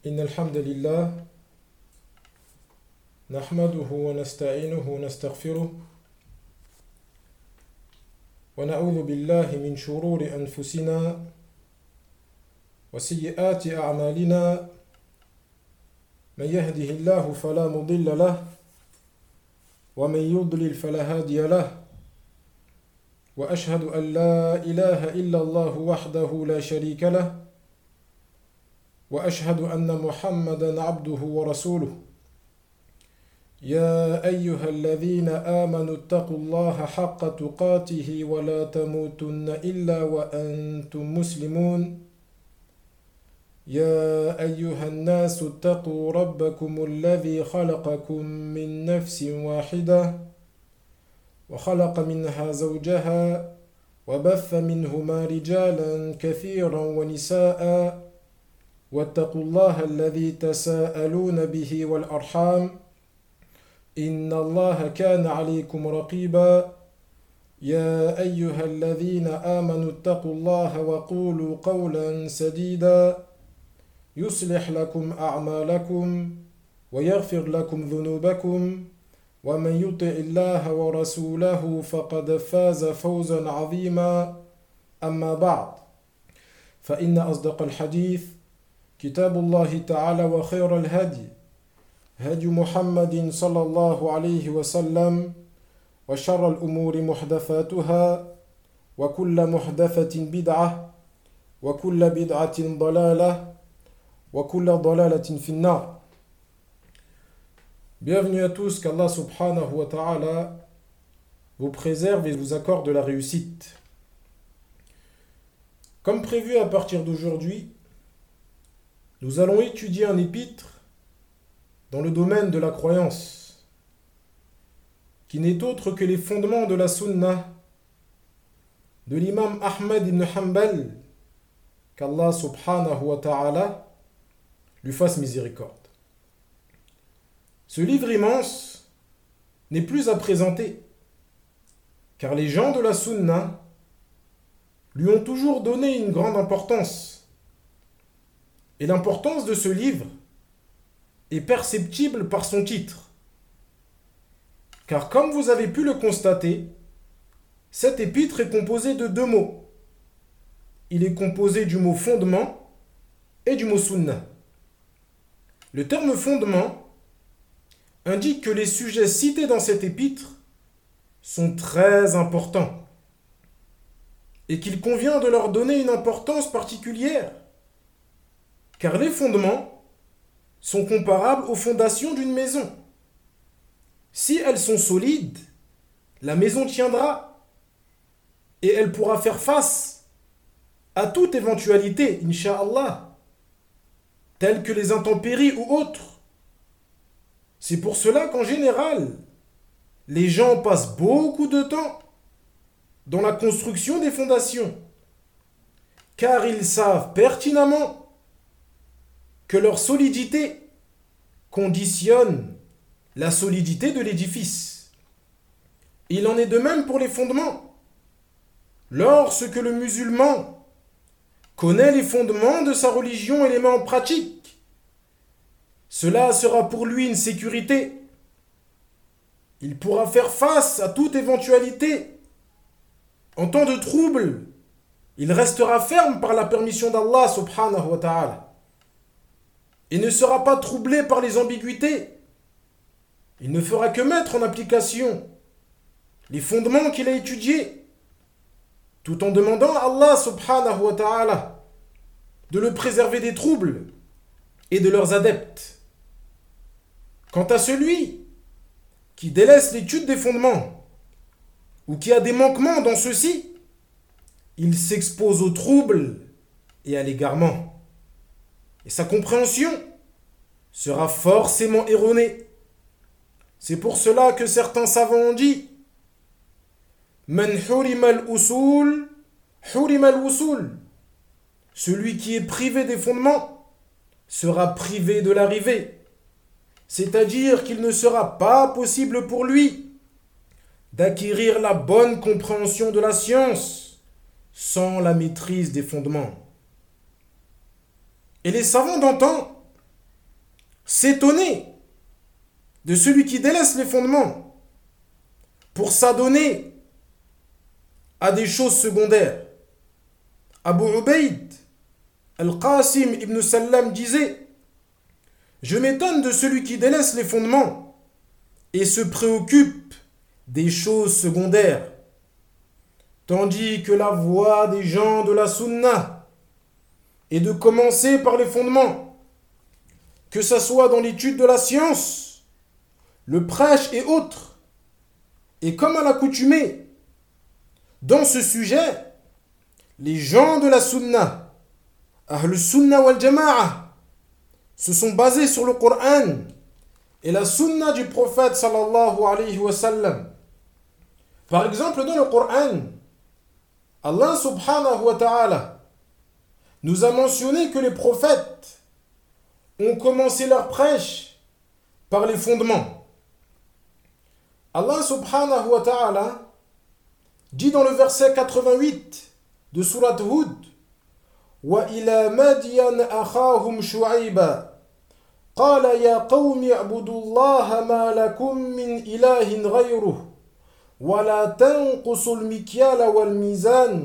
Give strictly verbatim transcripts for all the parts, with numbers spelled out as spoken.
إن الحمد لله نحمده ونستعينه ونستغفره ونعوذ بالله من شرور أنفسنا وسيئات أعمالنا من يهده الله فلا مضل له ومن يضلل فلا هادي له وأشهد أن لا إله إلا الله وحده لا شريك له وأشهد أن محمدًا عبده ورسوله يا أيها الذين آمنوا اتقوا الله حق تقاته ولا تموتن إلا وأنتم مسلمون يا أيها الناس اتقوا ربكم الذي خلقكم من نفس واحدة وخلق منها زوجها وبث منهما رجالا كثيرا ونساء واتقوا الله الذي تساءلون به والأرحام إن الله كان عليكم رقيبا يا أيها الذين آمنوا اتقوا الله وقولوا قولا سديدا يصلح لكم أعمالكم ويغفر لكم ذنوبكم ومن يطع الله ورسوله فقد فاز فوزا عظيما أما بعد فإن أصدق الحديث كتاب الله تعالى وخير الهدي هدي محمد صلى الله عليه وسلم وشر الأمور محدثاتها وكل محدثة بدعة وكل بدعة ضلالة وكل ضلالة في النار. Bienvenue à tous, qu'Allah subhanahu wa ta'ala vous préserve et vous accorde la réussite. Comme prévu, à partir d'aujourd'hui, nous allons étudier un épître dans le domaine de la croyance, qui n'est autre que les fondements de la Sunna de l'imam Ahmed ibn Hanbal, qu'Allah subhanahu wa ta'ala lui fasse miséricorde. Ce livre immense n'est plus à présenter, car les gens de la Sunna lui ont toujours donné une grande importance. Et l'importance de ce livre est perceptible par son titre. Car comme vous avez pu le constater, cet épître est composé de deux mots. Il est composé du mot fondement et du mot sunna. Le terme fondement indique que les sujets cités dans cet épître sont très importants et qu'il convient de leur donner une importance particulière, car les fondements sont comparables aux fondations d'une maison. Si elles sont solides, la maison tiendra et elle pourra faire face à toute éventualité, incha'Allah, telles que les intempéries ou autres. C'est pour cela qu'en général, les gens passent beaucoup de temps dans la construction des fondations, car ils savent pertinemment que leur solidité conditionne la solidité de l'édifice. Il en est de même pour les fondements. Lorsque le musulman connaît les fondements de sa religion et les met en pratique, cela sera pour lui une sécurité. Il pourra faire face à toute éventualité. En temps de trouble, il restera ferme par la permission d'Allah subhanahu wa ta'ala et ne sera pas troublé par les ambiguïtés. Il ne fera que mettre en application les fondements qu'il a étudiés, tout en demandant à Allah subhanahu wa ta'ala de le préserver des troubles et de leurs adeptes. Quant à celui qui délaisse l'étude des fondements ou qui a des manquements dans ceux-ci, il s'expose aux troubles et à l'égarement. Et sa compréhension sera forcément erronée. C'est pour cela que certains savants ont dit Man hurima al-usul, hurima al-wusul. Celui qui est privé des fondements sera privé de l'arrivée. C'est-à-dire qu'il ne sera pas possible pour lui d'acquérir la bonne compréhension de la science sans la maîtrise des fondements. Et les savants d'antan s'étonner de celui qui délaisse les fondements pour s'adonner à des choses secondaires. Abu Ubayd Al-Qasim ibn Sallam disait: je m'étonne de celui qui délaisse les fondements et se préoccupe des choses secondaires, tandis que la voie des gens de la sunna est de commencer par les fondements, que ce soit dans l'étude de la science, le prêche et autres. Et comme à l'accoutumée, dans ce sujet, les gens de la sunna, Ahl Sunna wal Jama'a, se sont basés sur le Coran et la sunna du prophète sallallahu alayhi wa sallam. Par exemple, dans le Coran, Allah subhanahu wa ta'ala nous a mentionné que les prophètes ont commencé leur prêche par les fondements. Allah subhanahu wa ta'ala dit dans le verset quatre-vingt-huit de Surat Hud: Wa ila Madian akhahum Shu'ayba qala ya qawmi i'budullaha ma lakum min ilahin ghayruh wa la tanqusul mikyala wal mizan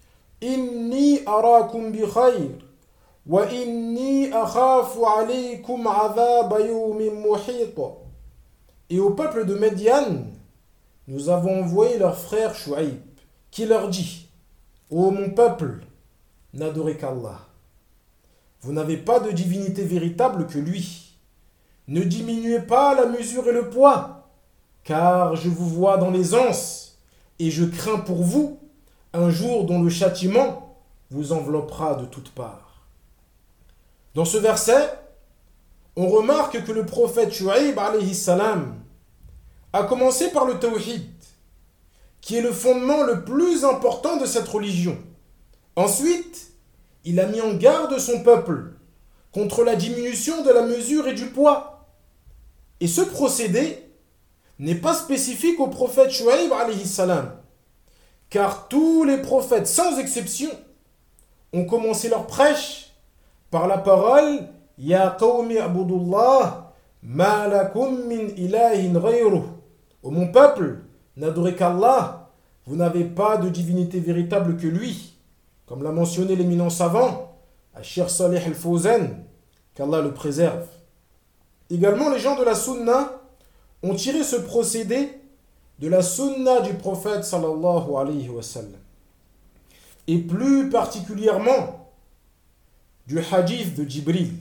inni arakum bi khayr wa inni akhafu alaykum adhab yawmin muhit. Et au peuple de Médian, nous avons envoyé leur frère Shu'aib, qui leur dit: ô mon peuple, n'adorez qu'Allah. Vous n'avez pas de divinité véritable que lui. Ne diminuez pas la mesure et le poids, car je vous vois dans l'aisance, et je crains pour vous un jour dont le châtiment vous enveloppera de toutes parts. Dans ce verset, on remarque que le prophète Shu'aib alayhi salam a commencé par le tawhid, qui est le fondement le plus important de cette religion. Ensuite, il a mis en garde son peuple contre la diminution de la mesure et du poids. Et ce procédé n'est pas spécifique au prophète Shu'aib alayhi salam, car tous les prophètes, sans exception, ont commencé leur prêche par la parole « Ya qawmi abudullah ma lakum min ilahin ghayruh » Ô mon peuple, n'adorez qu'Allah, vous n'avez pas de divinité véritable que lui, comme l'a mentionné l'éminent savant, Cheikh Salih al-Fawzan, qu'Allah le préserve. Également, les gens de la sunna ont tiré ce procédé de la sunna du prophète sallallahu alayhi wa sallam, et plus particulièrement du hadith de Jibril.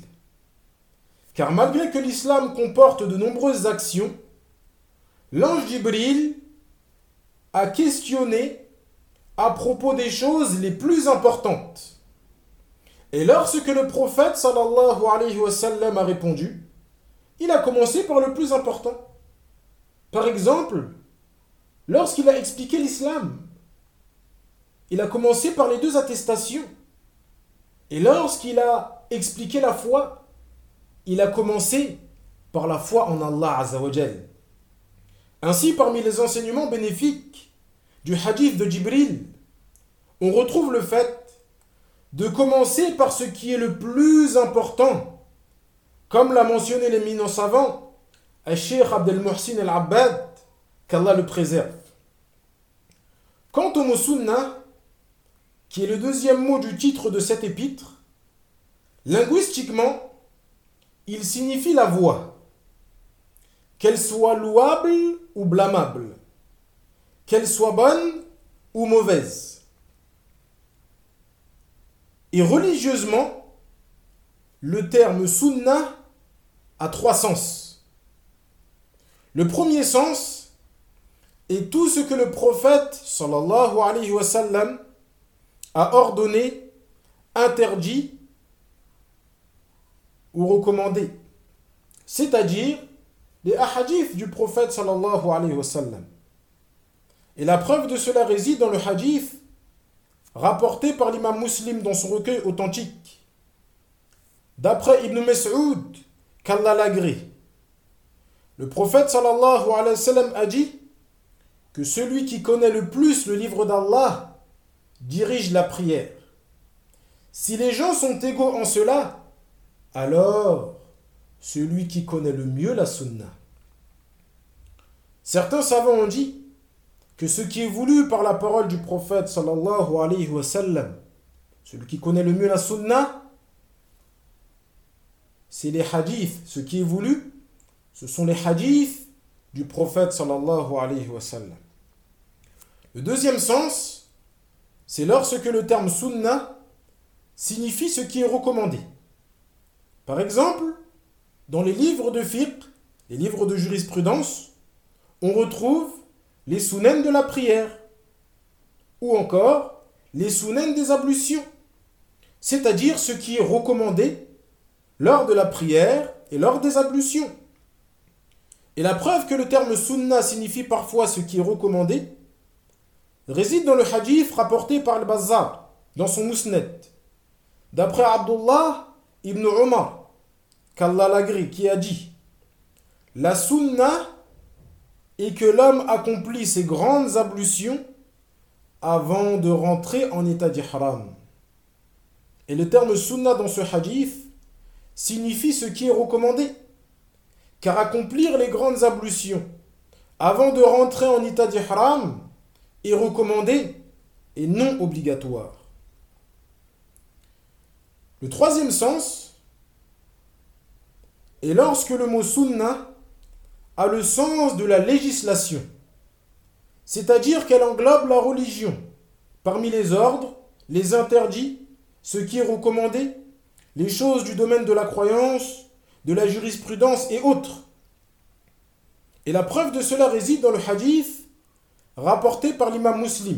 Car malgré que l'islam comporte de nombreuses actions, l'ange Jibril a questionné à propos des choses les plus importantes. Et lorsque le prophète sallallahu alayhi wa sallam a répondu, il a commencé par le plus important. Par exemple, lorsqu'il a expliqué l'islam, il a commencé par les deux attestations. Et lorsqu'il a expliqué la foi, il a commencé par la foi en Allah Azza wa Jal. Ainsi, parmi les enseignements bénéfiques du hadith de Jibril, on retrouve le fait de commencer par ce qui est le plus important, comme l'a mentionné l'éminent savant, Cheikh Abdel Muhsin al-Abbad, qu'Allah le préserve. Quant au mot sunnah, qui est le deuxième mot du titre de cet épître, linguistiquement, il signifie la voie, qu'elle soit louable ou blâmable, qu'elle soit bonne ou mauvaise. Et religieusement, le terme sunnah a trois sens. Le premier sens est tout ce que le prophète sallallahu alayhi wa sallam a ordonné, interdit ou recommandé, c'est-à-dire les hadiths du prophète sallallahu alayhi wa sallam. Et la preuve de cela réside dans le hadith rapporté par l'imam Muslim dans son recueil authentique. D'après Ibn Mas'ud, qu'Allah l'agrée, le prophète sallallahu alayhi wa sallam a dit que celui qui connaît le plus le livre d'Allah dirige la prière. Si les gens sont égaux en cela, alors celui qui connaît le mieux la sunna. Certains savants ont dit que ce qui est voulu par la parole du prophète sallallahu alayhi wa sallam, celui qui connaît le mieux la sunna, c'est les hadiths. Ce qui est voulu, ce sont les hadiths du prophète sallallahu alayhi wa sallam. Le deuxième sens, c'est lorsque le terme sunna signifie ce qui est recommandé. Par exemple, dans les livres de fiqh, les livres de jurisprudence, on retrouve les sunan de la prière, ou encore les sunan des ablutions, c'est-à-dire ce qui est recommandé lors de la prière et lors des ablutions. Et la preuve que le terme sunna signifie parfois ce qui est recommandé réside dans le hadith rapporté par Al-Bazzar dans son Musnad, d'après Abdullah ibn Umar, qu'Allah l'agrée, qui a dit: la sunna est que l'homme accomplit ses grandes ablutions avant de rentrer en état d'ihram. Et le terme sunna dans ce hadith signifie ce qui est recommandé, car accomplir les grandes ablutions avant de rentrer en état d'ihram est recommandé et non obligatoire. Le troisième sens est lorsque le mot sunna a le sens de la législation, c'est-à-dire qu'elle englobe la religion, parmi les ordres, les interdits, ce qui est recommandé, les choses du domaine de la croyance, de la jurisprudence et autres. Et la preuve de cela réside dans le hadith rapporté par l'imam Muslim,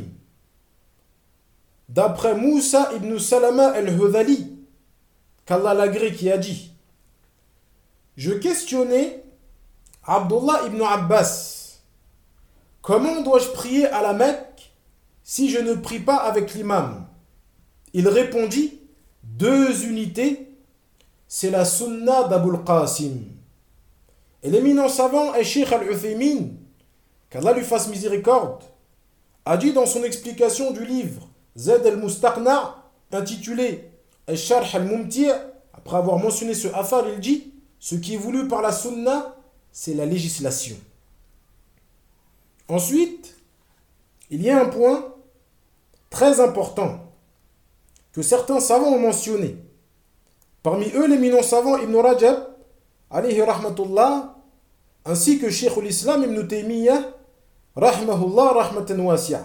d'après Moussa ibn Salama al-Hudhali, qu'Allah l'agrée, qui a dit: je questionnais Abdullah ibn Abbas, comment dois-je prier à la Mecque si je ne prie pas avec l'imam? Il répondit: deux unités, c'est la sunna d'Abul Qasim. Et l'éminent savant et Cheikh al-Uthaymin, qu'Allah lui fasse miséricorde, a dit dans son explication du livre Zad al-Mustaqna, intitulé Al-Sharh al-Mumti', après avoir mentionné ce afar, il dit: ce qui est voulu par la sunna, c'est la législation. Ensuite, il y a un point très important que certains savants ont mentionné. Parmi eux, l'éminent savant Ibn Rajab, alayhi rahmatullah, ainsi que Cheikh l'Islam Ibn Taymiyyah, rahmahullah rahmatan wasi'a.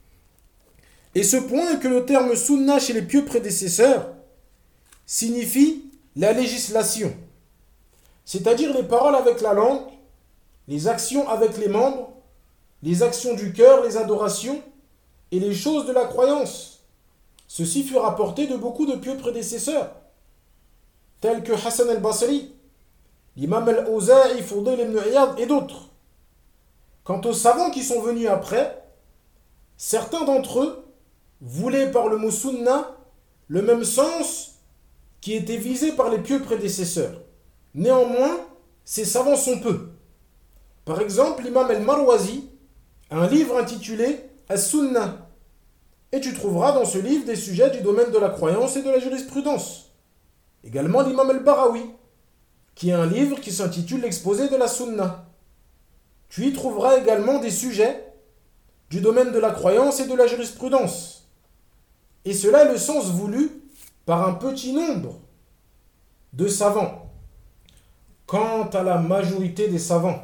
Et ce point est que le terme sunna chez les pieux prédécesseurs signifie la législation, c'est-à-dire les paroles avec la langue, les actions avec les membres, les actions du cœur, les adorations et les choses de la croyance. Ceci fut rapporté de beaucoup de pieux prédécesseurs, tels que Hassan al-Basri, l'imam al-Awza'i, Fudayl ibn Iyad et d'autres. Quant aux savants qui sont venus après, certains d'entre eux voulaient par le mot sunna le même sens qui était visé par les pieux prédécesseurs. Néanmoins, ces savants sont peu. Par exemple, l'imam al-Marwazi a un livre intitulé As-Sunnah, et tu trouveras dans ce livre des sujets du domaine de la croyance et de la jurisprudence. Également l'imam al-Barawi, qui a un livre qui s'intitule L'exposé de la Sunna. Tu y trouveras également des sujets du domaine de la croyance et de la jurisprudence. Et cela est le sens voulu par un petit nombre de savants. Quant à la majorité des savants,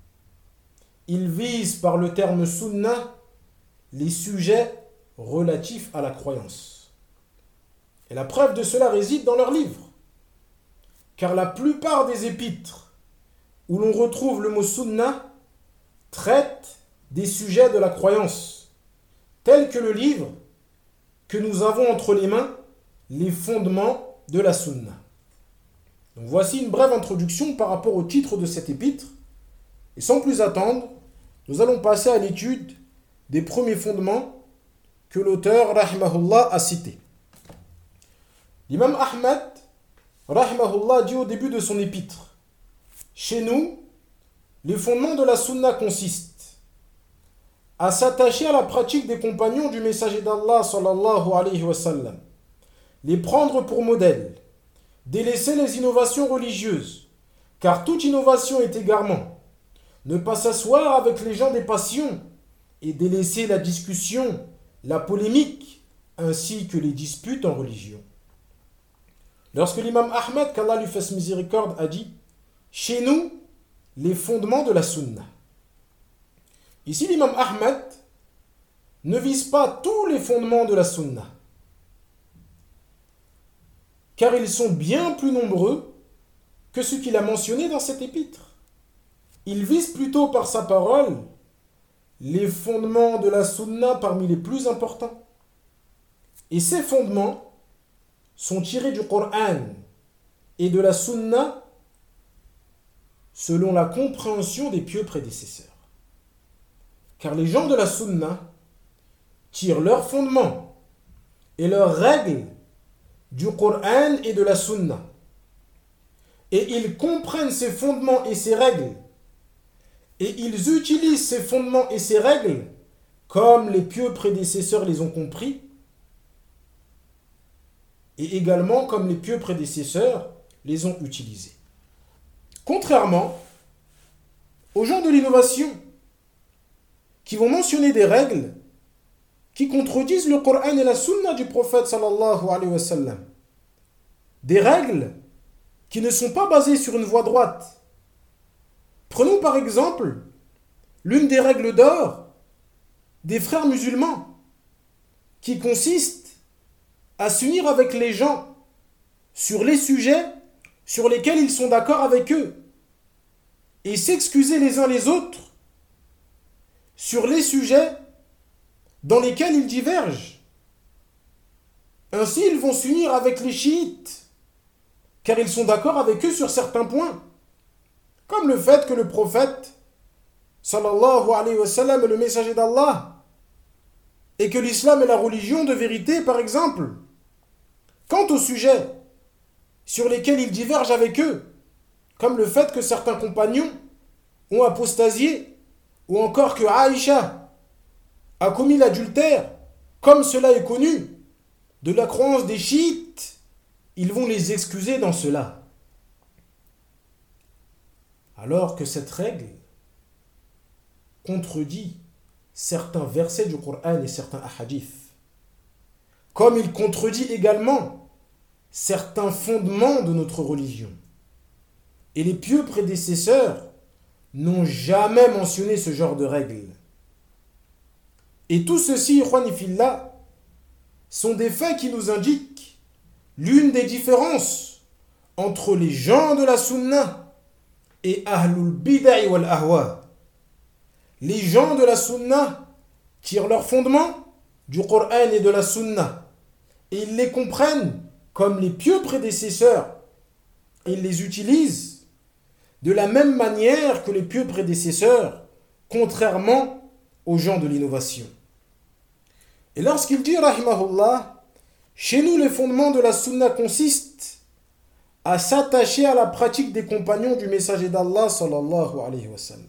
ils visent par le terme sunna les sujets relatifs à la croyance. Et la preuve de cela réside dans leurs livres. Car la plupart des épîtres où l'on retrouve le mot sunna traitent des sujets de la croyance, tels que le livre que nous avons entre les mains, les fondements de la sunna. Donc voici une brève introduction par rapport au titre de cet épître. Et sans plus attendre, nous allons passer à l'étude des premiers fondements que l'auteur, rahimahullah, a cités. L'imam Ahmad, rahimahullah, dit au début de son épître: chez nous, les fondements de la sunna consistent à s'attacher à la pratique des compagnons du messager d'Allah sallallahu alayhi wa sallam, les prendre pour modèle, délaisser les innovations religieuses Car toute innovation est égarement. Ne pas s'asseoir avec les gens des passions et délaisser la discussion, la polémique, ainsi que les disputes en religion. Lorsque l'imam Ahmed, qu'Allah lui fasse miséricorde, a dit « Chez nous, les fondements de la sunna ». Ici, l'imam Ahmed ne vise pas tous les fondements de la sunna, car ils sont bien plus nombreux que ceux qu'il a mentionnés dans cet épître. Il vise plutôt par sa parole les fondements de la sunna parmi les plus importants. Et ces fondements sont tirés du Coran et de la sunna selon la compréhension des pieux prédécesseurs. Car les gens de la sunna tirent leurs fondements et leurs règles du Coran et de la sunna. Et ils comprennent ces fondements et ces règles. Et ils utilisent ces fondements et ces règles comme les pieux prédécesseurs les ont compris. Et également comme les pieux prédécesseurs les ont utilisés. Contrairement aux gens de l'innovation qui vont mentionner des règles qui contredisent le Coran et la sunna du prophète sallallahu alayhi wa sallam. Des règles qui ne sont pas basées sur une voie droite. Prenons par exemple l'une des règles d'or des frères musulmans qui consiste à s'unir avec les gens sur les sujets sur lesquels ils sont d'accord avec eux et s'excuser les uns les autres sur les sujets dans lesquels ils divergent. Ainsi, ils vont s'unir avec les chiites, car ils sont d'accord avec eux sur certains points, comme le fait que le prophète, sallallahu alayhi wa sallam, est le messager d'Allah, et que l'islam est la religion de vérité, par exemple. Quant aux sujets sur lesquels ils divergent avec eux, comme le fait que certains compagnons ont apostasié, ou encore que Aïcha a commis l'adultère, comme cela est connu, de la croyance des chiites, ils vont les excuser dans cela. Alors que cette règle contredit certains versets du Coran et certains hadiths, comme il contredit également certains fondements de notre religion. Et les pieux prédécesseurs n'ont jamais mentionné ce genre de règles. Et tout ceci, ikhwani fillah, sont des faits qui nous indiquent l'une des différences entre les gens de la sunna et ahlul bid'a wal ahwa. Les gens de la sunna tirent leurs fondements du Coran et de la sunna et ils les comprennent comme les pieux prédécesseurs. Ils les utilisent de la même manière que les pieux prédécesseurs, contrairement aux gens de l'innovation. Et lorsqu'il dit, rahimahullah, chez nous les fondements de la sunna consistent à s'attacher à la pratique des compagnons du messager d'Allah, sallallahu alayhi wa sallam.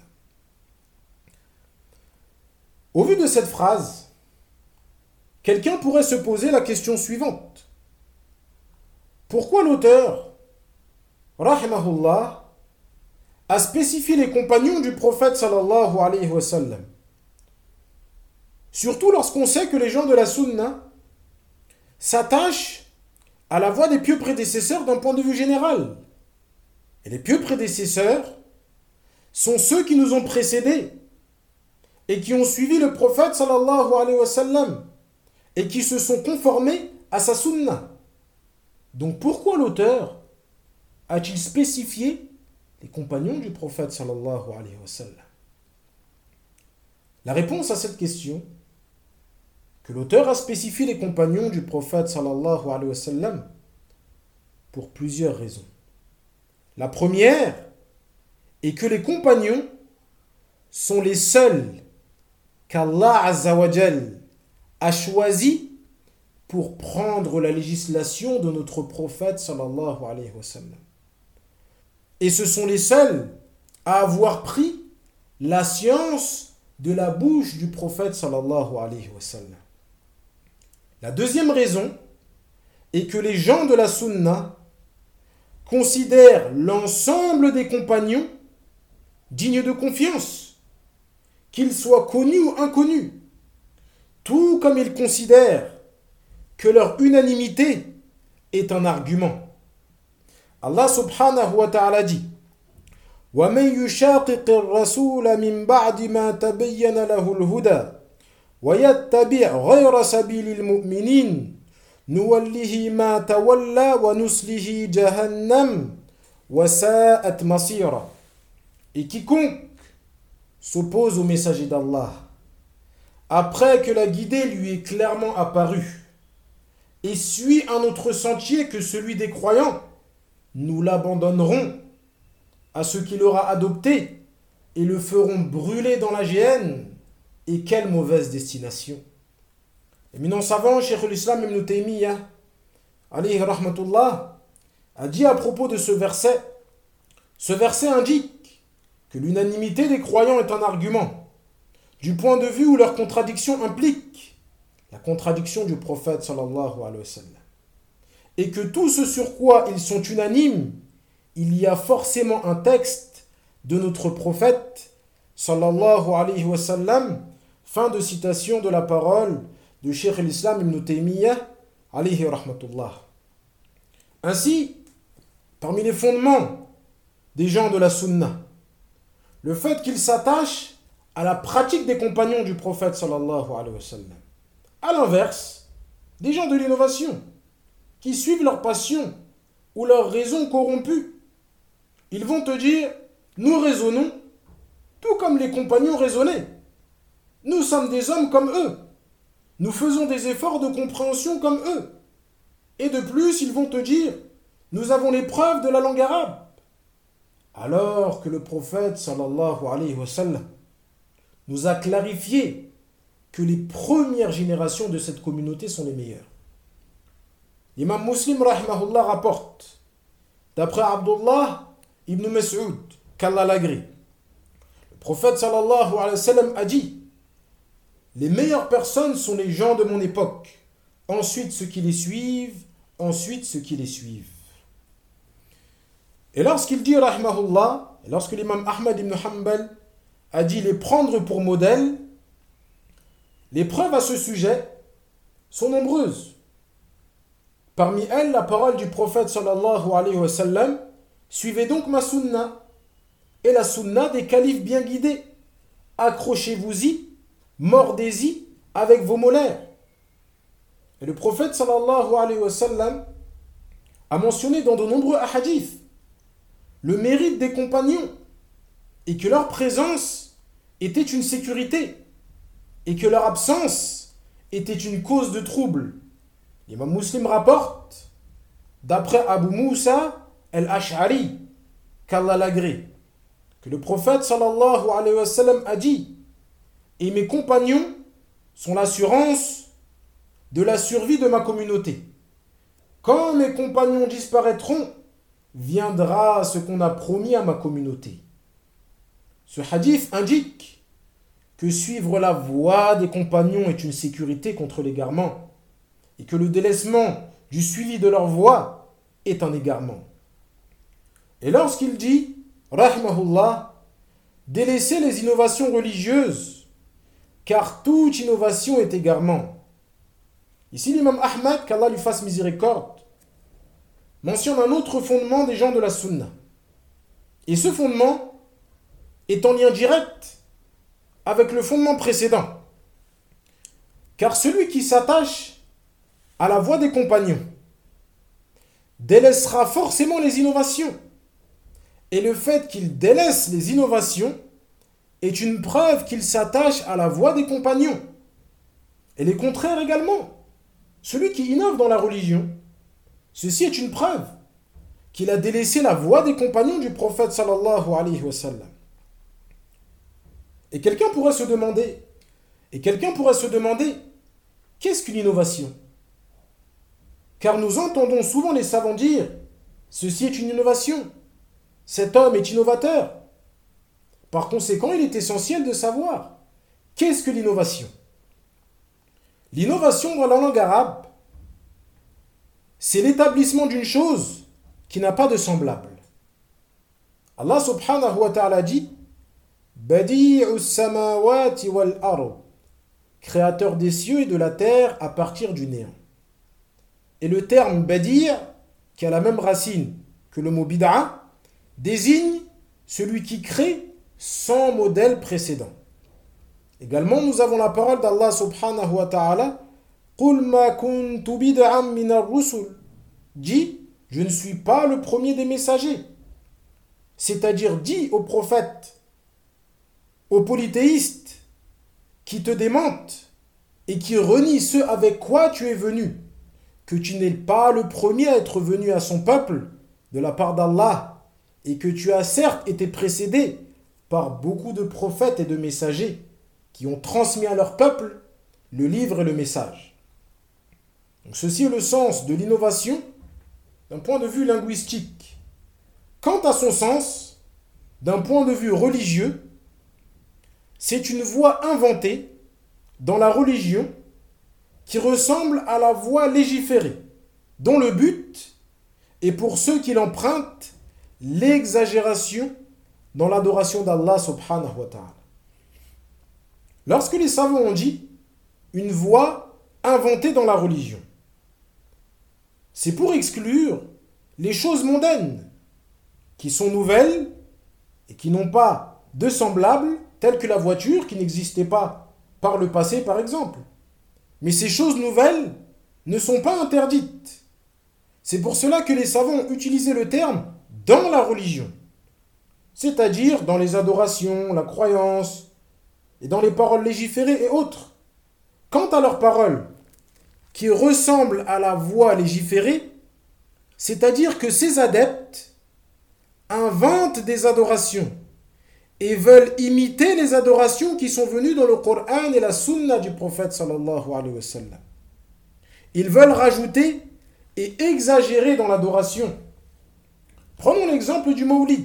Au vu de cette phrase, quelqu'un pourrait se poser la question suivante. Pourquoi l'auteur, rahimahullah, a spécifié les compagnons du prophète sallallahu alayhi wa sallam? Surtout lorsqu'on sait que les gens de la sunna s'attachent à la voie des pieux prédécesseurs d'un point de vue général. Et les pieux prédécesseurs sont ceux qui nous ont précédés et qui ont suivi le prophète sallallahu alayhi wa sallam et qui se sont conformés à sa sunna. Donc pourquoi l'auteur a-t-il spécifié les compagnons du prophète sallallahu alayhi wa sallam? La réponse à cette question, que l'auteur a spécifié les compagnons du prophète sallallahu alayhi wa sallam pour plusieurs raisons. La première est que les compagnons sont les seuls qu'Allah azza wa jal a choisis pour prendre la législation de notre prophète sallallahu alayhi wa sallam. Et ce sont les seuls à avoir pris la science de la bouche du prophète sallallahu alayhi wa sallam. La deuxième raison est que les gens de la sunna considère l'ensemble des compagnons dignes de confiance, qu'ils soient connus ou inconnus, tout comme il considère que leur unanimité est un argument. Allah subhanahu wa ta'ala dit وَمَنْ يُشَاقِقِ الرَّسُولَ مِنْ بَعْدِ مَا تَبَيَّنَ لَهُ الْهُدَى وَيَتَّبِعْ غَيْرَ سَبِيلِ الْمُؤْمِنِينَ نُوَلِّهِ مَا تَوَلَّى وَنُصْلِهِ جَهَنَّمَ وَسَاءَتْ مَصِيرًا. Et quiconque s'oppose au messager d'Allah après que la guidée lui est clairement apparue et suit un autre sentier que celui des croyants, nous l'abandonnerons à ce qu'il aura adopté et le feront brûler dans la géhenne. Et quelle mauvaise destination. L'éminent savant, Cheikh l'Islam Ibn Taymiyyah, alayhi rahmatullah, a dit à propos de ce verset, ce verset indique que l'unanimité des croyants est un argument, du point de vue où leur contradiction implique la contradiction du prophète sallallahu alayhi wa sallam. Et que tout ce sur quoi ils sont unanimes, il y a forcément un texte de notre prophète sallallahu alayhi wa sallam. Fin de citation de la parole de Cheikh l'Islam Ibn Taymiyyah alayhi rahmatullah. Ainsi, parmi les fondements des gens de la sunna, le fait qu'ils s'attachent à la pratique des compagnons du prophète sallallahu alayhi wa sallam. À l'inverse, des gens de l'innovation qui suivent leur passion ou leur raison corrompue, ils vont te dire, nous raisonnons tout comme les compagnons raisonnaient. Nous sommes des hommes comme eux. Nous faisons des efforts de compréhension comme eux. Et de plus, ils vont te dire, nous avons les preuves de la langue arabe. Alors que le prophète sallallahu alayhi wa sallam nous a clarifié que les premières générations de cette communauté sont les meilleures. L'imam Muslim rahimahullah rapporte, d'après Abdullah ibn Mas'ud, qu'Allah l'agrée, le prophète sallallahu alayhi wa sallam a dit, les meilleures personnes sont les gens de mon époque, ensuite ceux qui les suivent, ensuite ceux qui les suivent. Et lorsqu'il dit rahimahullah, et lorsque l'imam Ahmad ibn Hanbal a dit les prendre pour modèle, les preuves à ce sujet sont nombreuses. Parmi elles, la parole du prophète sallallahu alayhi wa sallam, suivez donc ma sunna et la sunna des califes bien guidés. Accrochez-vous-y, mordez-y avec vos molaires. Et le prophète sallallahu alayhi wa sallam a mentionné dans de nombreux hadiths le mérite des compagnons et que leur présence était une sécurité et que leur absence était une cause de trouble. L'imam Muslim rapporte, d'après Abu Moussa al-Ash'ari, qu'Allah l'agrée, que le prophète sallallahu alayhi wa sallam a dit, et mes compagnons sont l'assurance de la survie de ma communauté. Quand mes compagnons disparaîtront, viendra ce qu'on a promis à ma communauté. Ce hadith indique que suivre la voie des compagnons est une sécurité contre l'égarement et que le délaissement du suivi de leur voie est un égarement. Et lorsqu'il dit, rahimahullah, délaisser les innovations religieuses, car toute innovation est égarement. Ici, l'imam Ahmad, qu'Allah lui fasse miséricorde, mentionne un autre fondement des gens de la sunna. Et ce fondement est en lien direct avec le fondement précédent. Car celui qui s'attache à la voie des compagnons délaissera forcément les innovations. Et le fait qu'il délaisse les innovations est une preuve qu'il s'attache à la voie des compagnons. Et les contraires également. Celui qui innove dans la religion, ceci est une preuve qu'il a délaissé la voie des compagnons du prophète sallallahu alayhi wa sallam. Et quelqu'un pourrait se demander, et quelqu'un pourrait se demander, qu'est-ce qu'une innovation? Car nous entendons souvent les savants dire, ceci est une innovation, cet homme est innovateur. Par conséquent, il est essentiel de savoir, qu'est-ce que l'innovation? L'innovation dans la langue arabe, c'est l'établissement d'une chose qui n'a pas de semblable. Allah subhanahu wa ta'ala dit Badi'u samawati wal ard, créateur des cieux et de la terre à partir du néant. Et le terme Badi', qui a la même racine que le mot bid'a, désigne celui qui crée sans modèle précédent. Également, nous avons la parole d'Allah subhanahu wa ta'ala Qul ma kuntu bid'an min ar-rusul. Dit, je ne suis pas le premier des messagers. C'est-à-dire, dit aux prophètes, aux polythéistes qui te démentent et qui renient ce avec quoi tu es venu, que tu n'es pas le premier à être venu à son peuple de la part d'Allah et que tu as certes été précédé par beaucoup de prophètes et de messagers qui ont transmis à leur peuple le livre et le message. Donc ceci est le sens de l'innovation d'un point de vue linguistique. Quant à son sens, d'un point de vue religieux, c'est une voie inventée dans la religion qui ressemble à la voie légiférée, dont le but est pour ceux qui l'empruntent l'exagération dans l'adoration d'Allah subhanahu wa ta'ala. Lorsque les savants ont dit une voie inventée dans la religion, c'est pour exclure les choses mondaines qui sont nouvelles et qui n'ont pas de semblable, telles que la voiture qui n'existait pas par le passé par exemple. Mais ces choses nouvelles ne sont pas interdites. C'est pour cela que les savants ont utilisé le terme dans la religion, c'est-à-dire dans les adorations, la croyance et dans les paroles légiférées et autres. Quant à leurs paroles qui ressemblent à la voie légiférée, c'est-à-dire que ces adeptes inventent des adorations et veulent imiter les adorations qui sont venues dans le Coran et la Sunna du prophète sallallahu alayhi wa sallam. Ils veulent rajouter et exagérer dans l'adoration. Prenons l'exemple du Mawlid,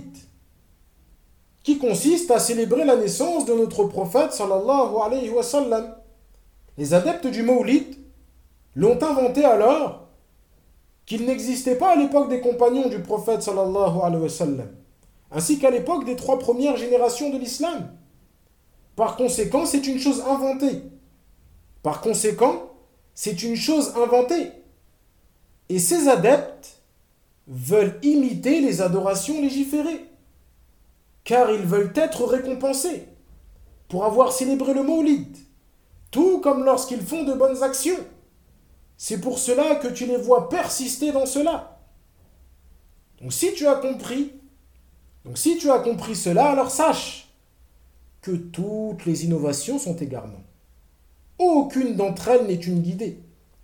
qui consiste à célébrer la naissance de notre prophète sallallahu alayhi wa sallam. Les adeptes du Mawlid l'ont inventé alors qu'il n'existait pas à l'époque des compagnons du prophète sallallahu alayhi wa sallam, ainsi qu'à l'époque des trois premières générations de l'islam. Par conséquent, c'est une chose inventée. Par conséquent, c'est une chose inventée. Et ces adeptes veulent imiter les adorations légiférées, car ils veulent être récompensés pour avoir célébré le Mawlid, tout comme lorsqu'ils font de bonnes actions. C'est pour cela que tu les vois persister dans cela. Donc si tu as compris, donc si tu as compris cela, alors sache que toutes les innovations sont égarements. Aucune d'entre elles n'est une guidée.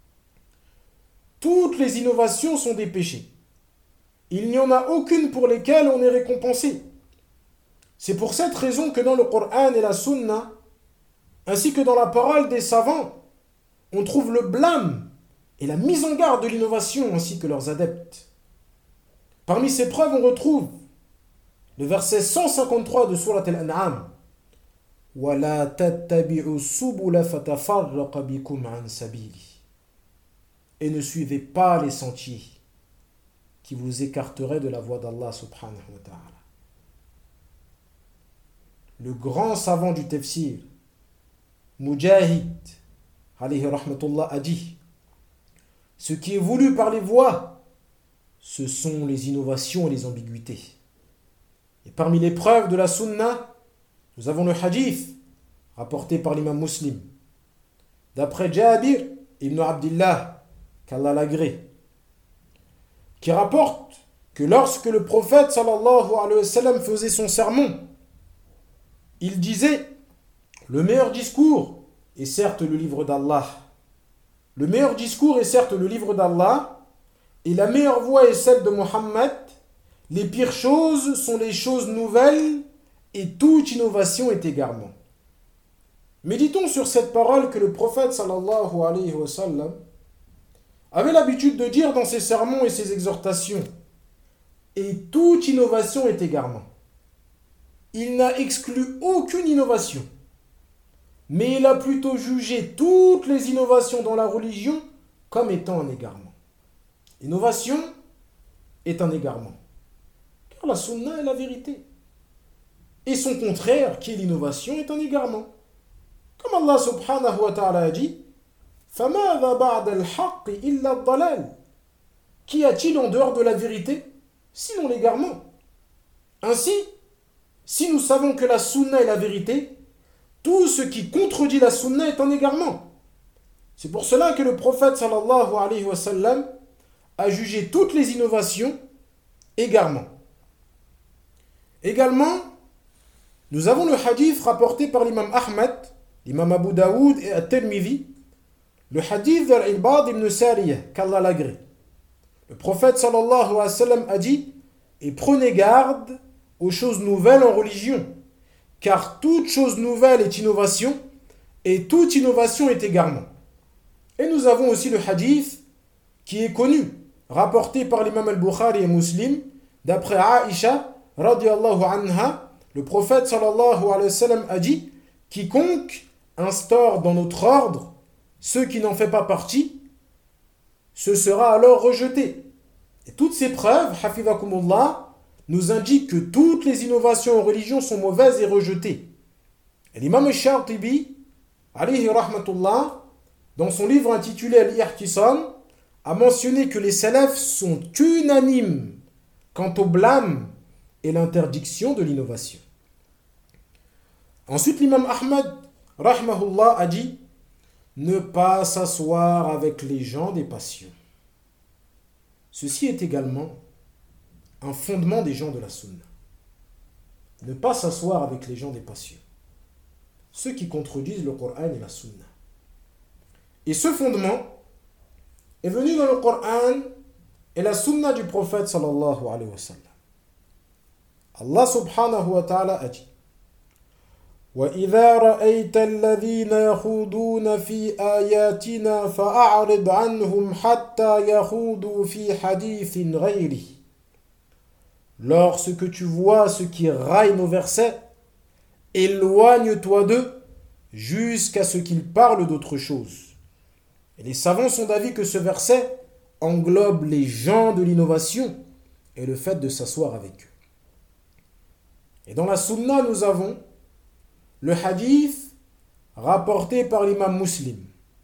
Toutes les innovations sont des péchés. Il n'y en a aucune pour lesquelles on est récompensé. C'est pour cette raison que dans le Coran et la Sunna, ainsi que dans la parole des savants, on trouve le blâme et la mise en garde de l'innovation ainsi que leurs adeptes. Parmi ces preuves, on retrouve le verset cent cinquante-trois de Surat Al-An'am. وَلَا تَتَّبِعُوا السُّبُلَ فَتَفَرَّقَ بِكُمْ عَنْ سَبِيلِهِ. Et ne suivez pas les sentiers qui vous écarteraient de la voie d'Allah subhanahu wa ta'ala. Le grand savant du tafsir, Mujahid, alayhi rahmatullah, a dit: ce qui est voulu par les voies, ce sont les innovations et les ambiguïtés. Et parmi les preuves de la sunna, nous avons le hadith rapporté par l'imam Muslim, d'après Jabir ibn Abdillah, qu'Allah l'agrée, qui rapporte que lorsque le prophète sallallahu alayhi wa sallam faisait son sermon, il disait: le meilleur discours est certes le livre d'Allah. Le meilleur discours est certes le livre d'Allah, et la meilleure voie est celle de Mohammed. Les pires choses sont les choses nouvelles, et toute innovation est égarement. Méditons sur cette parole que le prophète sallallahu alayhi wa sallam avait l'habitude de dire dans ses sermons et ses exhortations. Et toute innovation est égarement. Il n'a exclu aucune innovation, mais il a plutôt jugé toutes les innovations dans la religion comme étant un égarement. Innovation, est un égarement. Car la sunna est la vérité. Et son contraire, qui est l'innovation, est un égarement. Comme Allah subhanahu wa ta'ala a dit, فَمَاذَا بَعْدَ الْحَقِّ إِلَّا الضَّلَالِ. Qu'y a-t-il en dehors de la vérité, sinon l'égarement? Ainsi, si nous savons que la sunna est la vérité, tout ce qui contredit la sunna est un égarement. C'est pour cela que le prophète sallallahu alayhi wa sallam a jugé toutes les innovations égarement. Également, nous avons le hadith rapporté par l'imam Ahmed, l'imam Abu Daoud et At-Tirmidhi, le hadith d'Al-Ibad ibn Sariyah, qu'Allah l'agrée. Le prophète sallallahu alayhi wa sallam a dit « Et prenez garde aux choses nouvelles en religion, car toute chose nouvelle est innovation, et toute innovation est égarement. » Et nous avons aussi le hadith qui est connu, rapporté par l'imam al-Bukhari et Muslim, d'après Aïcha, radiyallahu anha, le prophète sallallahu alayhi wa sallam a dit « Quiconque instaure dans notre ordre ceux qui n'en fait pas partie, ce sera alors rejeté. » Et toutes ces preuves, hafidhakumullah, nous indiquent que toutes les innovations en religion sont mauvaises et rejetées. Et l'imam al-Shatibi, alayhi rahmatullah, dans son livre intitulé Al-Ihtisam, a mentionné que les salafs sont unanimes quant au blâme et l'interdiction de l'innovation. Ensuite, l'imam Ahmad, rahmahullah, a dit « Ne pas s'asseoir avec les gens des passions. » Ceci est également un fondement des gens de la sunna. Ne pas s'asseoir avec les gens des passions. Ceux qui contredisent le Coran et la sunna. Et ce fondement est venu dans le Coran et la sunna du prophète sallallahu alayhi wa sallam. Allah subhanahu wa ta'ala a dit وَإِذَا رَأَيْتَ الَّذِينَ يَخُوضُونَ فِي آيَاتِنَا فَأَعْرِضْ عَنْهُمْ حَتَّى يَخُوضُوا فِي حَدِيثٍ غَيْرِهِ. Lorsque tu vois ceux qui raillent nos versets, éloigne-toi d'eux jusqu'à ce qu'ils parlent d'autre chose. Et les savants sont d'avis que ce verset englobe les gens de l'innovation et le fait de s'asseoir avec eux. Et dans la sunna, nous avons le hadith rapporté par l'imam Muslim,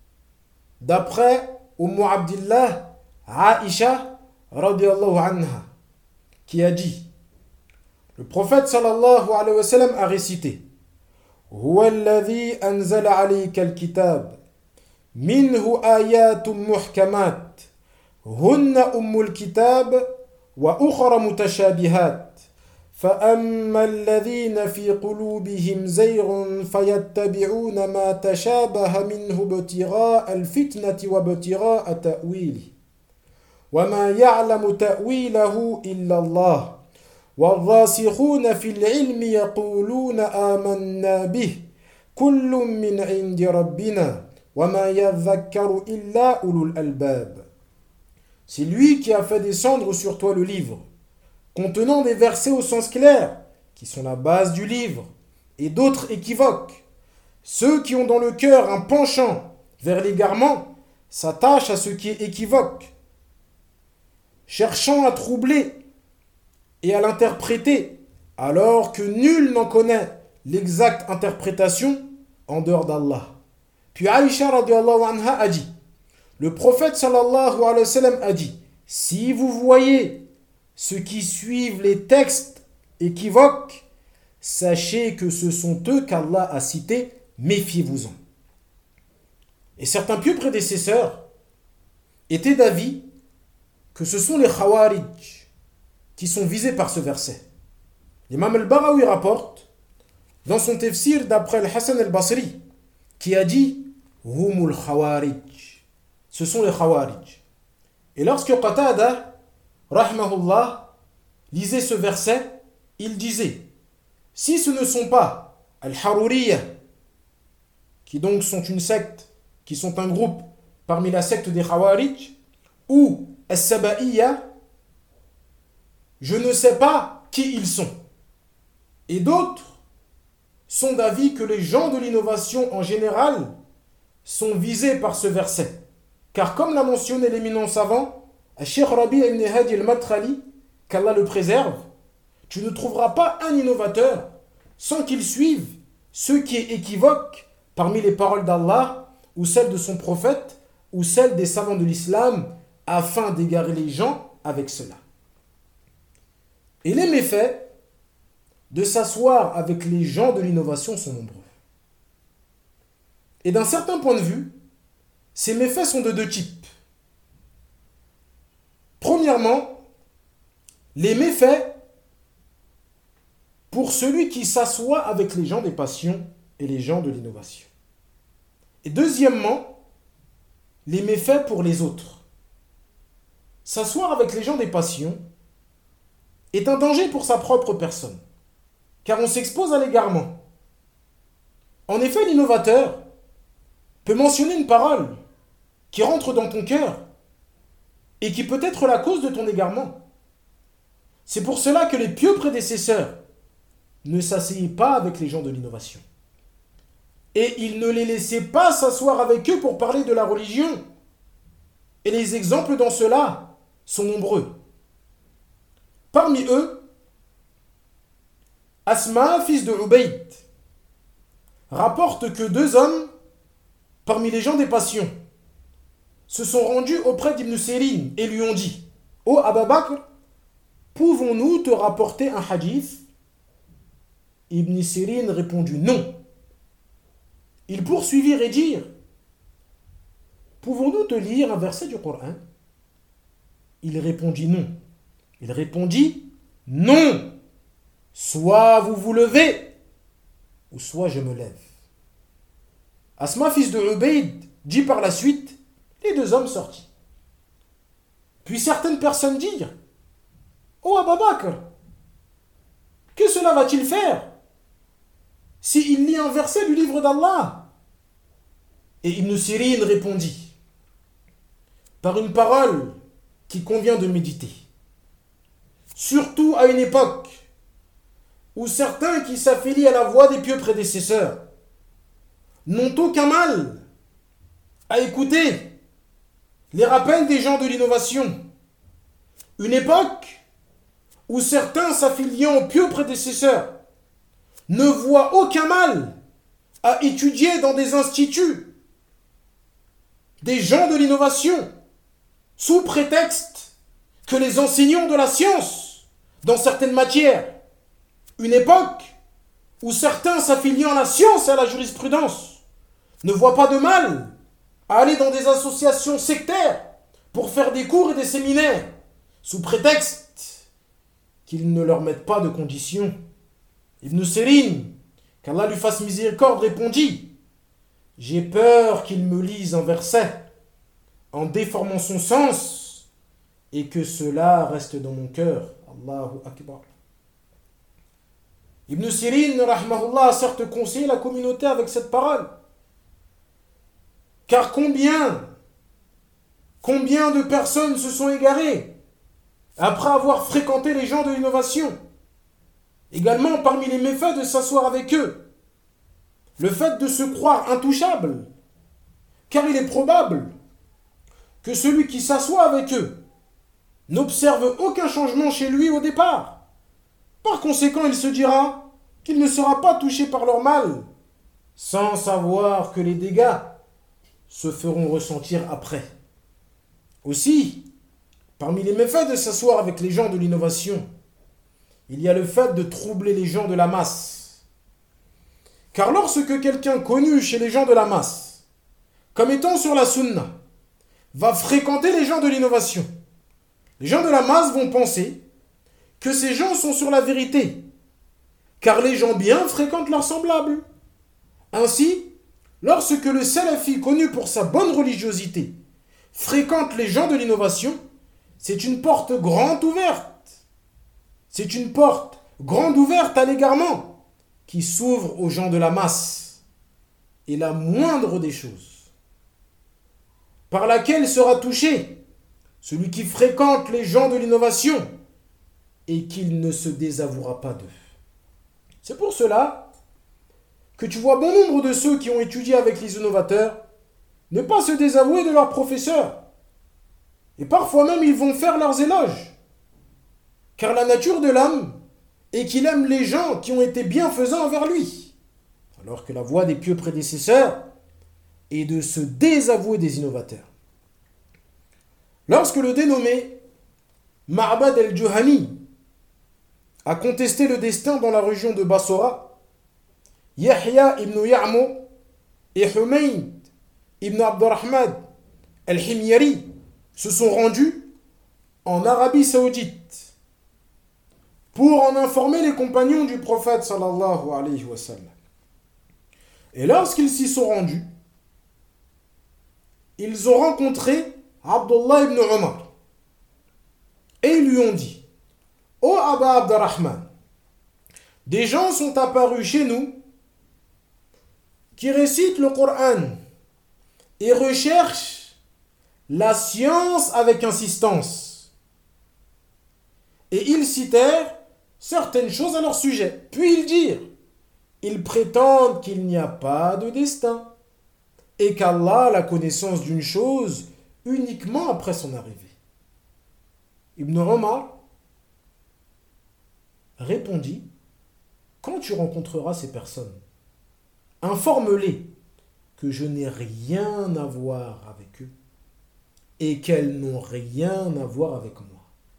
d'après Umm Abdillah Aïcha radiyallahu anha, qui a dit, le prophète sallallahu alayhi wa sallam a récité Huwa alladhi anzala alayka al-kitab minhu ayatum muhkamat hunna ummul kitab wa ukhra mutashabihat فأما الذين في قلوبهم زيغ فيتبعون ما تشابه منه ابتغاء الفتنة وابتغاء تأويله وما يعلم تأويله إلا الله والراسخون في العلم يقولون آمنا به كل من عند ربنا وما يذكر إلا أولو الألباب. C'est lui qui a fait descendre sur toi le livre, contenant des versets au sens clair, qui sont la base du livre, et d'autres équivoques. Ceux qui ont dans le cœur un penchant vers l'égarement s'attachent à ce qui est équivoque, cherchant à troubler et à l'interpréter, alors que nul n'en connaît l'exacte interprétation en dehors d'Allah. Puis Aïcha radiallahu anha a dit, le prophète sallallahu alayhi wa sallam a dit, si vous voyez ceux qui suivent les textes équivoques, sachez que ce sont eux qu'Allah a cités, méfiez-vous-en. Et certains pieux prédécesseurs étaient d'avis que ce sont les Khawarij qui sont visés par ce verset. L'imam al-Barawi rapporte dans son tafsir d'après al-Hassan al-Basri qui a dit Humul Khawarij, ce sont les Khawarij. Et lorsque Qatada rahmahullah lisait ce verset, il disait si ce ne sont pas al-Haruriyya, qui donc sont une secte, qui sont un groupe parmi la secte des Khawarij, ou al-Saba'iyya, je ne sais pas qui ils sont. Et d'autres sont d'avis que les gens de l'innovation en général sont visés par ce verset. Car comme l'a mentionné l'éminent savant, Cheikh Rabi ibn Hadi al-Madkhali, qu'Allah le préserve, tu ne trouveras pas un innovateur sans qu'il suive ce qui est équivoque parmi les paroles d'Allah ou celles de son prophète ou celles des savants de l'islam afin d'égarer les gens avec cela. Et les méfaits de s'asseoir avec les gens de l'innovation sont nombreux. Et d'un certain point de vue, ces méfaits sont de deux types. Premièrement, les méfaits pour celui qui s'assoit avec les gens des passions et les gens de l'innovation. Et deuxièmement, les méfaits pour les autres. S'asseoir avec les gens des passions est un danger pour sa propre personne, car on s'expose à l'égarement. En effet, l'innovateur peut mentionner une parole qui rentre dans ton cœur et qui peut être la cause de ton égarement. C'est pour cela que les pieux prédécesseurs ne s'asseyaient pas avec les gens de l'innovation. Et ils ne les laissaient pas s'asseoir avec eux pour parler de la religion. Et les exemples dans cela sont nombreux. Parmi eux, Asma, fils de Ubayd, rapporte que deux hommes, parmi les gens des passions, se sont rendus auprès d'Ibn Sirin et lui ont dit: « Ô Abu Bakr, pouvons-nous te rapporter un hadith ?» Ibn Sirin répondit non. Ils poursuivirent et dirent: « Pouvons-nous te lire un verset du Coran ?» Il répondit non. Il répondit: « Non, soit vous vous levez, ou soit je me lève. » Asma, fils de Ubayd, dit par la suite: les deux hommes sortis. Puis certaines personnes dirent: « Ô Abu Bakr, que cela va-t-il faire s'il lit un verset du livre d'Allah ?» Et Ibn Sirin répondit: « Par une parole qui convient de méditer, surtout à une époque où certains qui s'affilient à la voie des pieux prédécesseurs n'ont aucun mal à écouter les rappels des gens de l'innovation. Une époque où certains s'affiliant aux pieux prédécesseurs ne voient aucun mal à étudier dans des instituts des gens de l'innovation sous prétexte que les enseignants de la science dans certaines matières. Une époque où certains s'affiliant à la science et à la jurisprudence ne voient pas de mal à aller dans des associations sectaires pour faire des cours et des séminaires, sous prétexte qu'ils ne leur mettent pas de conditions. Ibn Sirin, qu'Allah lui fasse miséricorde, répondit: « J'ai peur qu'il me lise un verset en déformant son sens et que cela reste dans mon cœur. » Allahu Akbar. Ibn Sirin, rahmahullah, a certes conseillé la communauté avec cette parole. Car combien, combien de personnes se sont égarées après avoir fréquenté les gens de l'innovation. Également, parmi les méfaits de s'asseoir avec eux, le fait de se croire intouchable, car il est probable que celui qui s'assoit avec eux n'observe aucun changement chez lui au départ. Par conséquent, il se dira qu'il ne sera pas touché par leur mal, sans savoir que les dégâts se feront ressentir après. Aussi, parmi les méfaits de s'asseoir avec les gens de l'innovation, il y a le fait de troubler les gens de la masse. Car lorsque quelqu'un connu chez les gens de la masse, comme étant sur la sunna, va fréquenter les gens de l'innovation, les gens de la masse vont penser que ces gens sont sur la vérité, car les gens bien fréquentent leurs semblables. Ainsi, lorsque le salafi, connu pour sa bonne religiosité, fréquente les gens de l'innovation, c'est une porte grande ouverte. C'est une porte grande ouverte à l'égarement qui s'ouvre aux gens de la masse. Et la moindre des choses par laquelle sera touché celui qui fréquente les gens de l'innovation et qu'il ne se désavouera pas d'eux. C'est pour cela que tu vois bon nombre de ceux qui ont étudié avec les innovateurs ne pas se désavouer de leurs professeurs. Et parfois même, ils vont faire leurs éloges. car la nature de l'homme est qu'il aime les gens qui ont été bienfaisants envers lui, alors que la voie des pieux prédécesseurs est de se désavouer des innovateurs. Lorsque le dénommé Ma'bad el-Juhani a contesté le destin dans la région de Bassora, Yahya ibn Ya'mu et Humayd ibn Abdurrahman al-Himyari se sont rendus en Arabie Saoudite pour en informer les compagnons du prophète sallallahu alayhi wa sallam. Et lorsqu'ils s'y sont rendus, ils ont rencontré Abdullah ibn Omar et ils lui ont dit: Ô Aba Abdurrahman, des gens sont apparus chez nous qui récitent le Coran et recherchent la science avec insistance. Et ils citèrent certaines choses à leur sujet. Puis ils dirent: ils prétendent qu'il n'y a pas de destin et qu'Allah a la connaissance d'une chose uniquement après son arrivée. Ibn Omar répondit: quand tu rencontreras ces personnes, informe-les que je n'ai rien à voir avec eux et qu'elles n'ont rien à voir avec moi.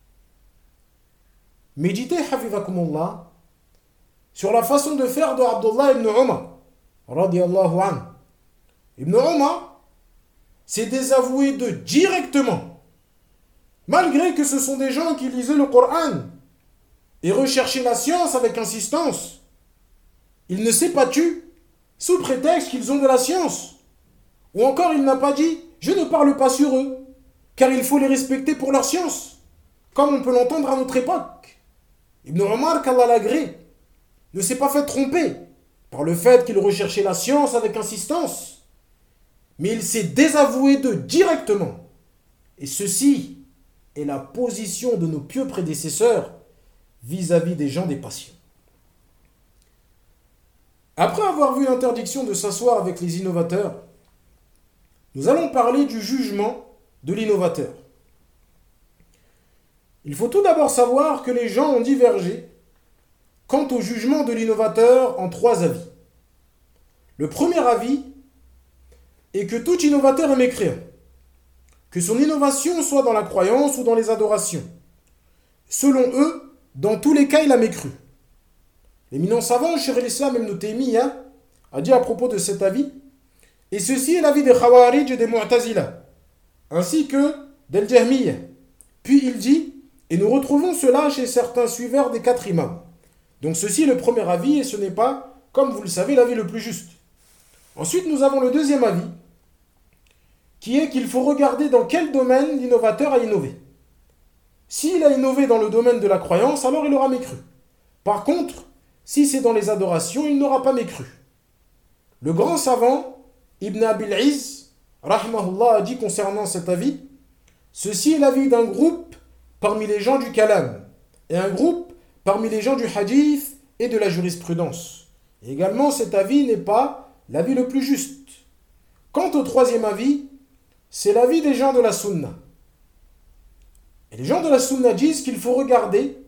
Méditez, hafizakumullah, sur la façon de faire de Abdullah ibn Omar, radiyallahu anhu. Ibn Omar s'est désavoué d'eux directement, malgré que ce sont des gens qui lisaient le Coran et recherchaient la science avec insistance. Il ne s'est pas tu sous prétexte qu'ils ont de la science. Ou encore il n'a pas dit: je ne parle pas sur eux, car il faut les respecter pour leur science, comme on peut l'entendre à notre époque. Ibn Omar, qu'Allah l'agrée, ne s'est pas fait tromper par le fait qu'il recherchait la science avec insistance, mais il s'est désavoué d'eux directement. Et ceci est la position de nos pieux prédécesseurs vis-à-vis des gens des passions. Après avoir vu l'interdiction de s'asseoir avec les innovateurs, nous allons parler du jugement de l'innovateur. Il faut tout d'abord savoir que les gens ont divergé quant au jugement de l'innovateur en trois avis. Le premier avis est que tout innovateur est mécréant, que son innovation soit dans la croyance ou dans les adorations. Selon eux, dans tous les cas, il a mécru. L'éminent savant, Cheikh al-Islam ibn Taymiyyah, a dit à propos de cet avis: et ceci est l'avis des Khawarij et des Mu'tazila, ainsi que del Jahmiyyah. Puis il dit: et nous retrouvons cela chez certains suiveurs des quatre imams. Donc ceci est le premier avis et ce n'est pas, comme vous le savez, l'avis le plus juste. Ensuite, nous avons le deuxième avis, qui est qu'il faut regarder dans quel domaine l'innovateur a innové. S'il a innové dans le domaine de la croyance, alors il aura mécru. Par contre, si c'est dans les adorations, il n'aura pas mécru. Le grand savant, Ibn Abil Izz, rahimahullah, a dit concernant cet avis: ceci est l'avis d'un groupe parmi les gens du kalam, et un groupe parmi les gens du hadith et de la jurisprudence. Et également, cet avis n'est pas l'avis le plus juste. Quant au troisième avis, c'est l'avis des gens de la sunna. Et les gens de la sunna disent qu'il faut regarder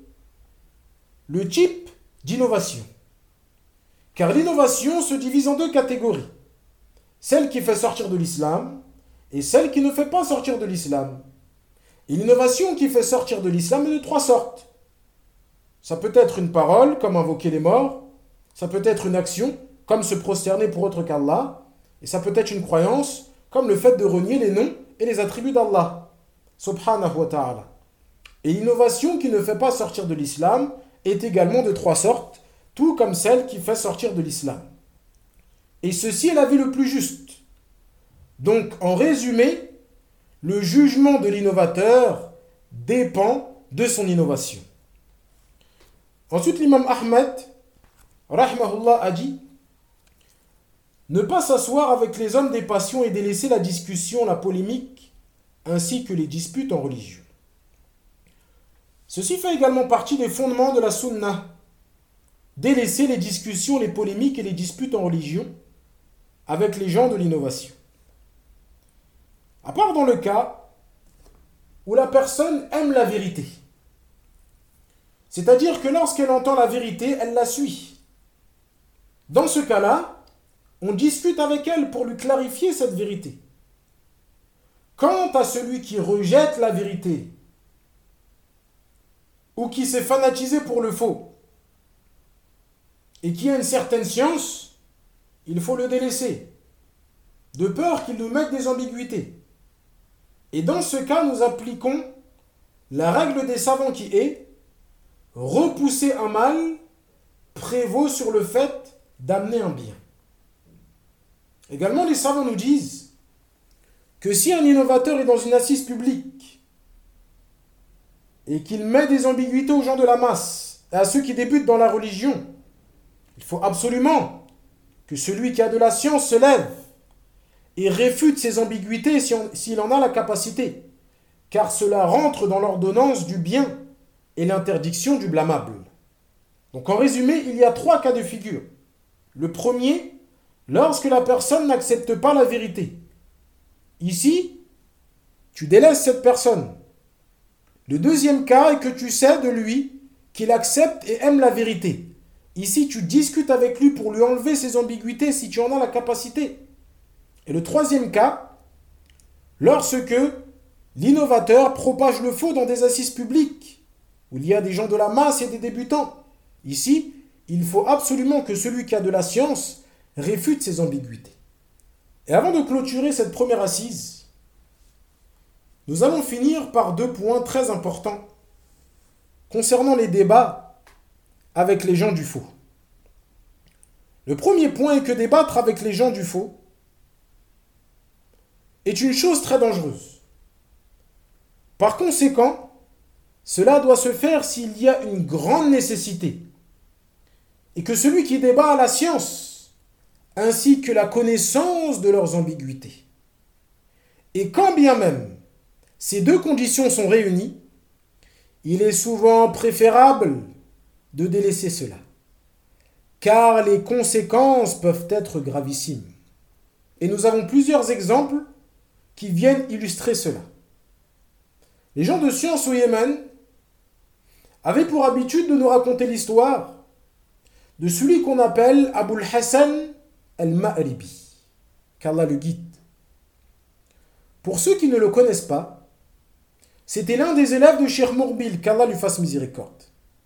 le type d'innovation. Car l'innovation se divise en deux catégories. Celle qui fait sortir de l'islam et celle qui ne fait pas sortir de l'islam. Et l'innovation qui fait sortir de l'islam est de trois sortes. Ça peut être une parole, comme invoquer les morts. Ça peut être une action, comme se prosterner pour autre qu'Allah. Et ça peut être une croyance, comme le fait de renier les noms et les attributs d'Allah, subhanahu wa ta'ala. Et l'innovation qui ne fait pas sortir de l'islam est également de trois sortes, tout comme celle qui fait sortir de l'islam. Et ceci est l'avis le plus juste. Donc, en résumé, le jugement de l'innovateur dépend de son innovation. Ensuite, l'imam Ahmed, rahimahullah, a dit: ne pas s'asseoir avec les hommes des passions et délaisser la discussion, la polémique, ainsi que les disputes en religion. Ceci fait également partie des fondements de la sunna. Délaisser les discussions, les polémiques et les disputes en religion avec les gens de l'innovation. À part dans le cas où la personne aime la vérité. C'est-à-dire que lorsqu'elle entend la vérité, elle la suit. Dans ce cas-là, on discute avec elle pour lui clarifier cette vérité. Quant à celui qui rejette la vérité ou qui s'est fanatisé pour le faux et qui a une certaine science, il faut le délaisser, de peur qu'il nous mette des ambiguïtés. Et dans ce cas, nous appliquons la règle des savants qui est « repousser un mal prévaut sur le fait d'amener un bien ». Également, les savants nous disent que si un innovateur est dans une assise publique et qu'il met des ambiguïtés aux gens de la masse et à ceux qui débutent dans la religion, il faut absolument que celui qui a de la science se lève et réfute ces ambiguïtés s'il en a la capacité, car cela rentre dans l'ordonnance du bien et l'interdiction du blâmable. Donc en résumé, il y a trois cas de figure. Le premier, lorsque la personne n'accepte pas la vérité. Ici, tu délaisses cette personne. Le deuxième cas est que tu sais de lui qu'il accepte et aime la vérité. Ici, tu discutes avec lui pour lui enlever ses ambiguïtés si tu en as la capacité. Et le troisième cas, lorsque l'innovateur propage le faux dans des assises publiques, où il y a des gens de la masse et des débutants. Ici, il faut absolument que celui qui a de la science réfute ces ambiguïtés. Et avant de clôturer cette première assise, nous allons finir par deux points très importants concernant les débats avec les gens du faux. Le premier point est que débattre avec les gens du faux est une chose très dangereuse. Par conséquent, cela doit se faire s'il y a une grande nécessité et que celui qui débat a la science ainsi que la connaissance de leurs ambiguïtés. Et quand bien même ces deux conditions sont réunies, il est souvent préférable de délaisser cela, car les conséquences peuvent être gravissimes. Et nous avons plusieurs exemples qui viennent illustrer cela. Les gens de science au Yémen avaient pour habitude de nous raconter l'histoire de celui qu'on appelle Abul Hassan al-Ma'ribi, qu'Allah le guide. Pour ceux qui ne le connaissent pas, c'était l'un des élèves de Cheikh Mourbil, qu'Allah lui fasse miséricorde.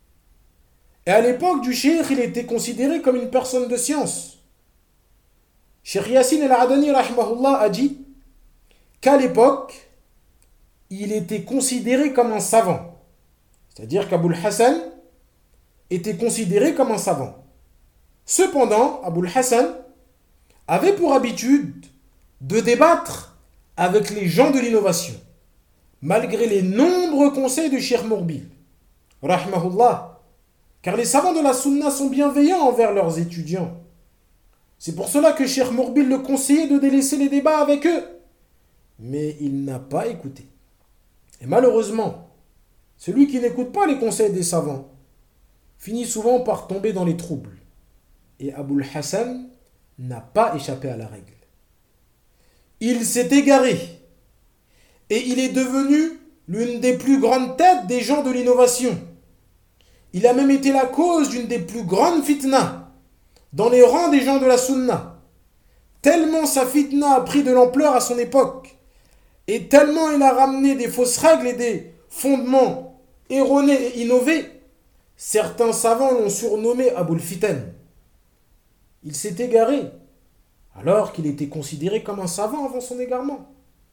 Et à l'époque du Cheikh, il était considéré comme une personne de science. Cheikh Yassine al-Adani rahimahullah a dit qu'à l'époque, il était considéré comme un savant. C'est-à-dire qu'Abul Hassan était considéré comme un savant. Cependant, Abul Hassan avait pour habitude de débattre avec les gens de l'innovation, malgré les nombreux conseils de Cheikh Mourbil, rahimahullah, car les savants de la sunna sont bienveillants envers leurs étudiants. C'est pour cela que Cheikh Mourbil le conseillait de délaisser les débats avec eux. Mais il n'a pas écouté. Et malheureusement, celui qui n'écoute pas les conseils des savants finit souvent par tomber dans les troubles. Et Abul Hassan n'a pas échappé à la règle. Il s'est égaré et il est devenu l'une des plus grandes têtes des gens de l'innovation. Il a même été la cause d'une des plus grandes fitnas dans les rangs des gens de la sunna. Tellement sa fitna a pris de l'ampleur à son époque et tellement il a ramené des fausses règles et des fondements erronés et innovés, certains savants l'ont surnommé Abul Fitan. Il s'est égaré alors qu'il était considéré comme un savant avant son égarement.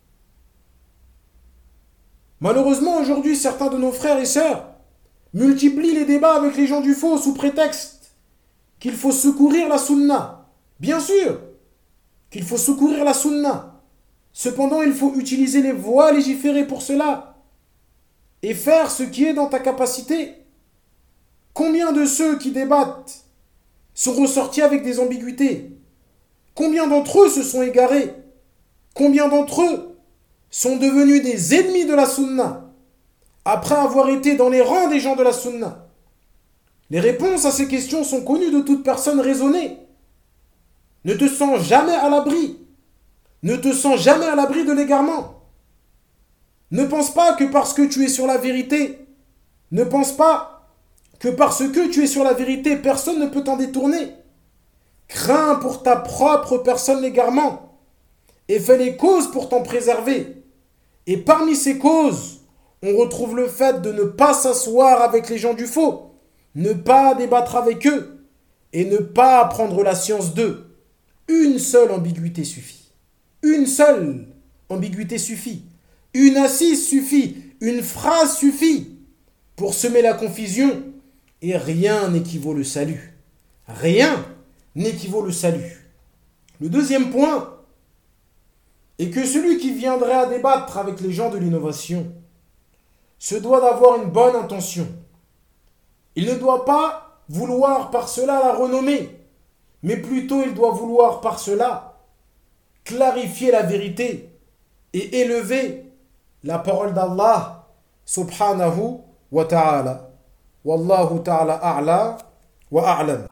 Malheureusement, aujourd'hui, certains de nos frères et sœurs multiplient les débats avec les gens du faux sous prétexte qu'il faut secourir la sunna. Bien sûr qu'il faut secourir la sunna. Cependant, il faut utiliser les voies légiférées pour cela et faire ce qui est dans ta capacité. Combien de ceux qui débattent sont ressortis avec des ambiguïtés? Combien d'entre eux se sont égarés? Combien d'entre eux sont devenus des ennemis de la sunna après avoir été dans les rangs des gens de la sunna? Les réponses à ces questions sont connues de toute personne raisonnée. Ne te sens jamais à l'abri. Ne te sens jamais à l'abri de l'égarement. Ne pense pas que parce que tu es sur la vérité, ne pense pas que parce que tu es sur la vérité, personne ne peut t'en détourner. Crains pour ta propre personne l'égarement et fais les causes pour t'en préserver. Et parmi ces causes, on retrouve le fait de ne pas s'asseoir avec les gens du faux, ne pas débattre avec eux et ne pas apprendre la science d'eux. Une seule ambiguïté suffit. Une seule ambiguïté suffit. Une assise suffit. Une phrase suffit pour semer la confusion. Et rien n'équivaut le salut. Rien n'équivaut le salut. Le deuxième point est que celui qui viendrait à débattre avec les gens de l'innovation se doit d'avoir une bonne intention. Il ne doit pas vouloir par cela la renommée, mais plutôt il doit vouloir par cela clarifier la vérité et élever la parole d'Allah subhanahu wa ta'ala. Wallahu ta'ala a'la wa a'lam.